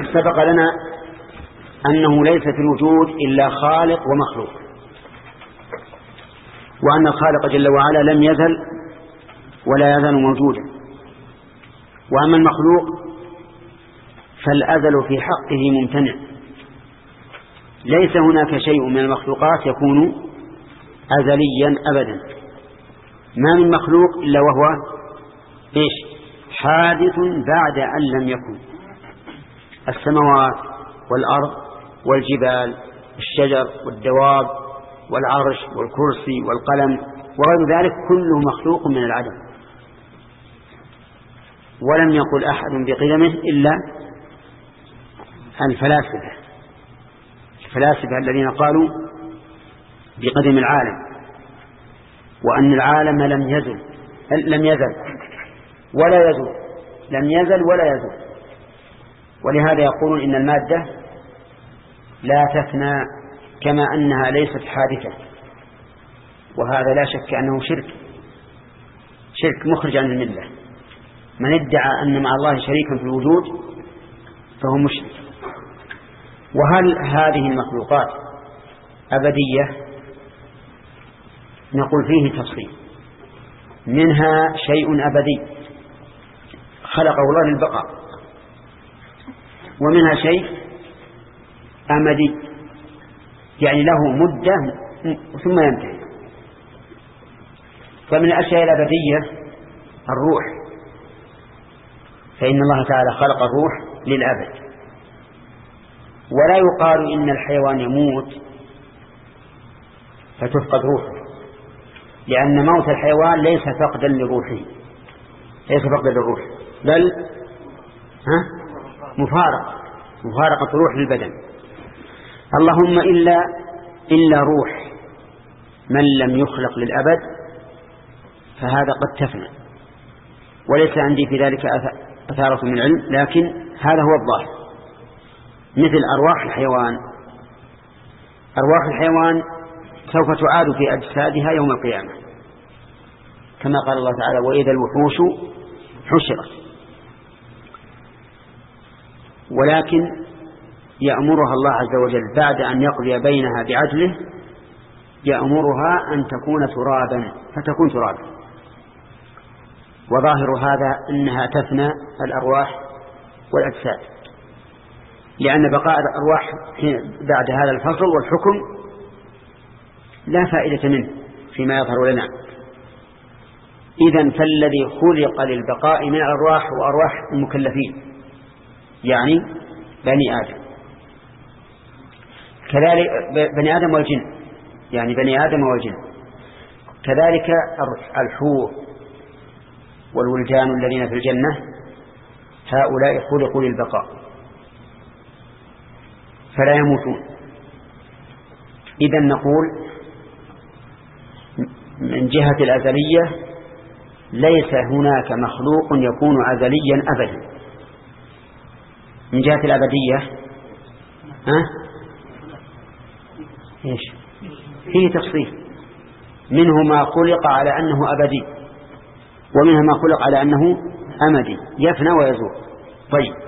سبق لنا أنه ليس في الوجود إلا خالق ومخلوق، وأن الخالق جل وعلا لم يزل ولا يزال موجودا، وأما المخلوق فالأزل في حقه ممتنع، ليس هناك شيء من المخلوقات يكون أزليا أبدا، ما من مخلوق إلا وهو حادث بعد أن لم يكن. السماوات والأرض والجبال والشجر والدواب والعرش والكرسي والقلم وغير ذلك كله مخلوق من العدم، ولم يقل أحد بقدمه إلا الفلاسفة الذين قالوا بقدم العالم، وأن العالم لم يزل ولا يزول، لم يزل ولا يزول. ولهذا يقولون إن المادة لا تفنى كما أنها ليست حادثة، وهذا لا شك أنه شرك مخرج عن الملة. من ادعى أن مع الله شريكا في الوجود فهو مشرك. وهل هذه المخلوقات أبدية؟ نقول فيه تفصيل. منها شيء أبدي خلقه الله للبقاء، ومنها شيء أمدي يعني له مدة ثم ينتهي. فمن الأشياء الأبدية الروح، فإن الله تعالى خلق الروح للأبد، ولا يقال إن الحيوان يموت فتفقد روحه، لأن موت الحيوان ليس فقدا لروحه، ليس فقدا للروح، بل مفارقة الروح للبدن. اللهم إلا روح من لم يخلق للأبد فهذا قد تفنى، وليس عندي في ذلك أثارة من علم، لكن هذا هو الظاهر. مثل أرواح الحيوان سوف تعاد في أجسادها يوم القيامة، كما قال الله تعالى: وإذا الوحوش حشرت. ولكن يأمرها الله عز وجل بعد أن يقضي بينها بعدله، يأمرها أن تكون ترابا فتكون ترابا. وظاهر هذا أنها تفنى الأرواح والأجساد، لأن بقاء الأرواح بعد هذا الفصل والحكم لا فائدة منه فيما يظهر لنا. إذن فالذي خلق للبقاء من الأرواح وأرواح المكلفين، يعني بني آدم، كذلك بني آدم والجن، يعني بني آدم والجن، كذلك الحور والولدان الذين في الجنة، هؤلاء خلقوا للبقاء فلا يموتون. إذن نقول من جهة الأزلية ليس هناك مخلوق يكون أزليا أبدا. من جهة الأبدية فيه تفصيل، منه ما خلق على أنه أبدي، ومنه ما خلق على أنه أمدي يفنى ويزول. طيب،